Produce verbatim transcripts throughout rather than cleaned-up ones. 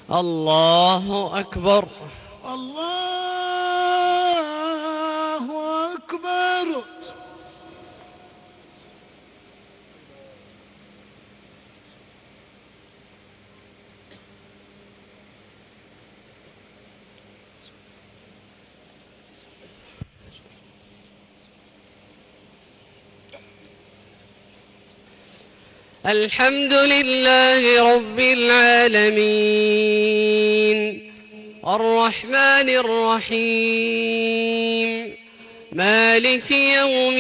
الله أكبر. الله أكبر. الحمد لله رب العالمين الرحمن الرحيم مالك يوم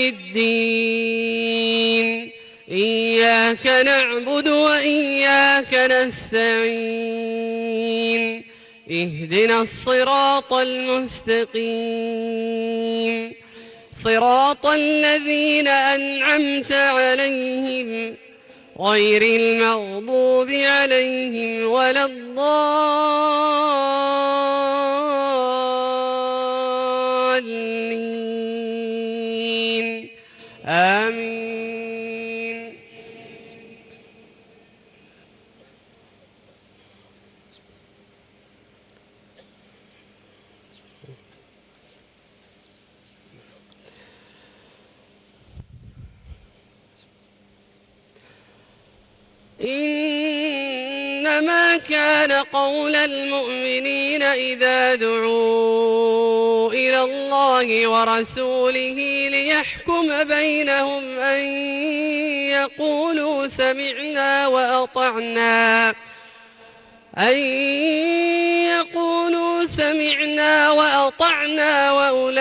الدين إياك نعبد وإياك نستعين اهدنا الصراط المستقيم صراط الذين أنعمت عليهم غير المغضوب عليهم ولا الضالين آمين. إنما كان قول المؤمنين إذا دعوا إلى الله ورسوله ليحكم بينهم أن يقولوا سمعنا وأطعنا أن يقولوا سمعنا وأطعنا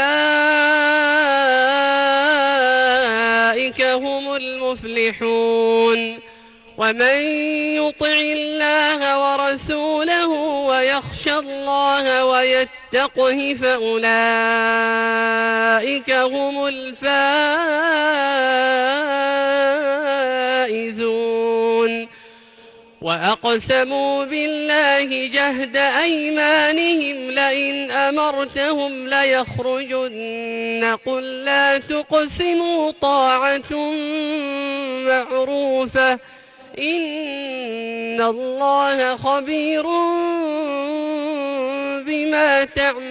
وأولئك هم المفلحون. ومن يطع الله ورسوله ويخشى الله ويتقه فأولئك هم الفائزون. وأقسموا بالله جهد أيمانهم لئن أمرتهم ليخرجن قل لا تقسموا طاعة معروفة إن الله خبير بما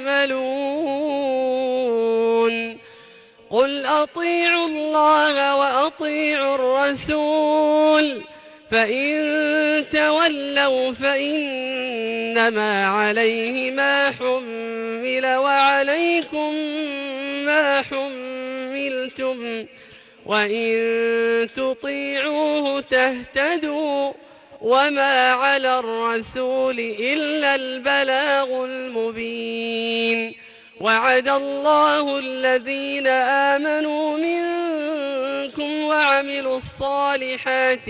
تعملون. قل أطيعوا الله وأطيعوا الرسول فإن تولوا فإنما عليه ما حمل وعليكم ما حملتم وإن تطيعوه تهتدوا وما على الرسول إلا البلاغ المبين. وعد الله الذين آمنوا منكم وعملوا الصالحات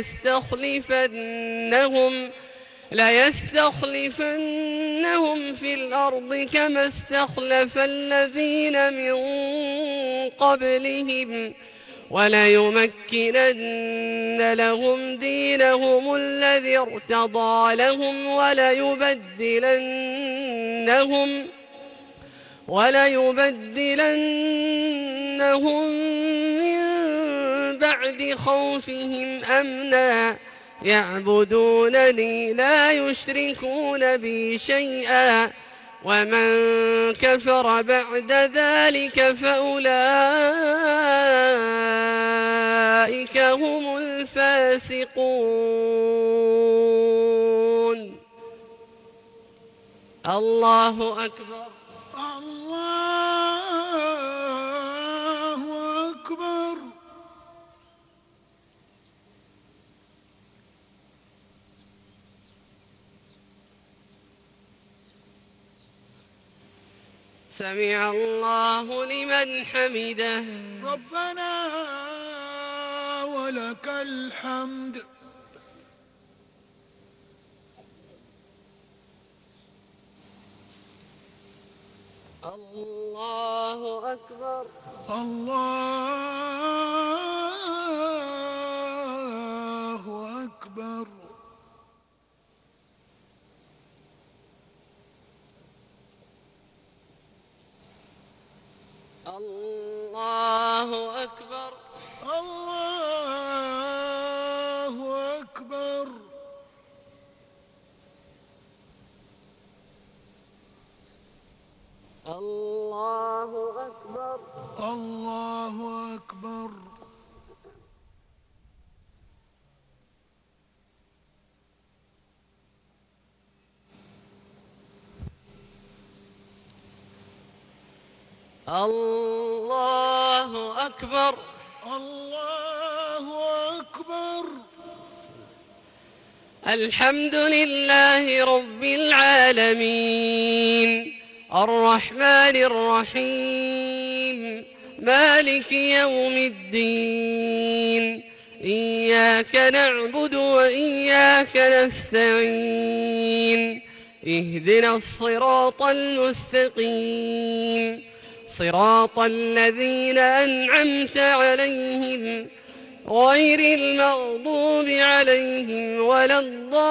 ليستخلفنهم ليستخلفنهم في الأرض كما استخلف الذين من قبلهم وليمكنن لهم دينهم الذي ارتضى لهم وليبدلنهم وليبدلنهم من بعد خوفهم أمنا يعبدونني لا يشركون بي شيئا ومن كفر بعد ذلك فأولئك هم الفاسقون. الله أكبر. الله أكبر. سمع الله لمن حمده. ربنا ولك الحمد. الله أكبر. الله أكبر. الله أكبر. الله أكبر. الله أكبر. الله أكبر. الله أكبر. الله أكبر. الحمد لله رب العالمين الرحمن الرحيم مالك يوم الدين إياك نعبد وإياك نستعين اهدنا الصراط المستقيم صراط الذين أنعمت عليهم غير المغضوب عليهم ولا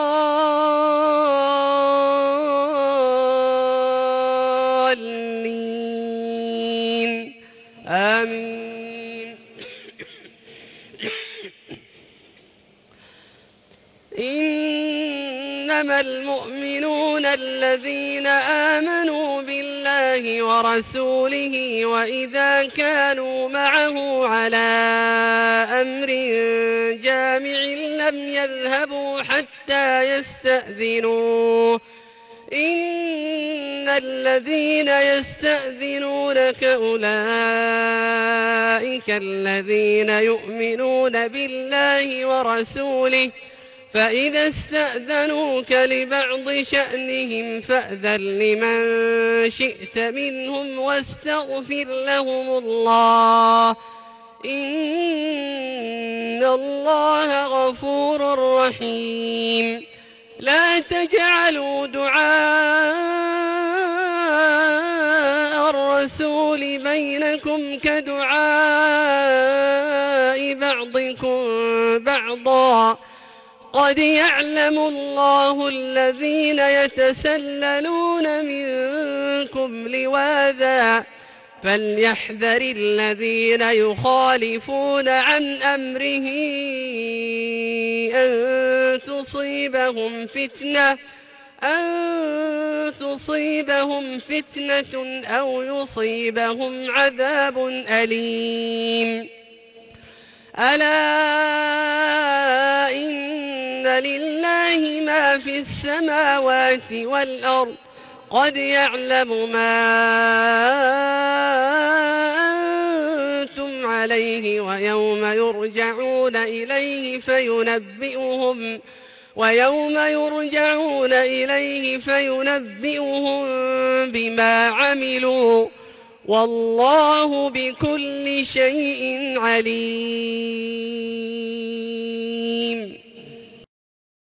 الضالين آمين. إنما المؤمنون الذين آمنوا بالله ورسوله وإذا كانوا معه على أمر جامع لم يذهبوا حتى يستأذنوه إن الذين يستأذنونك أولئك الذين يؤمنون بالله ورسوله فإذا استأذنوك لبعض شأنهم فأذن لمن شئت منهم واستغفر لهم الله إن الله غفور رحيم. لا تجعلوا دعاء الرسول بينكم كدعاء بعضكم بعضا قد يعلم الله الذين يتسللون منكم لواذا فليحذر الذين يخالفون عن أمره أن تصيبهم فتنة أن تصيبهم فتنة أو يصيبهم عذاب أليم. ألا إن لله ما في السماوات والأرض قد يعلم ما أنتم عليه ويوم يرجعون إليه فينبئهم ويوم يرجعون إليه فينبئهم بما عملوا والله بكل شيء عليم.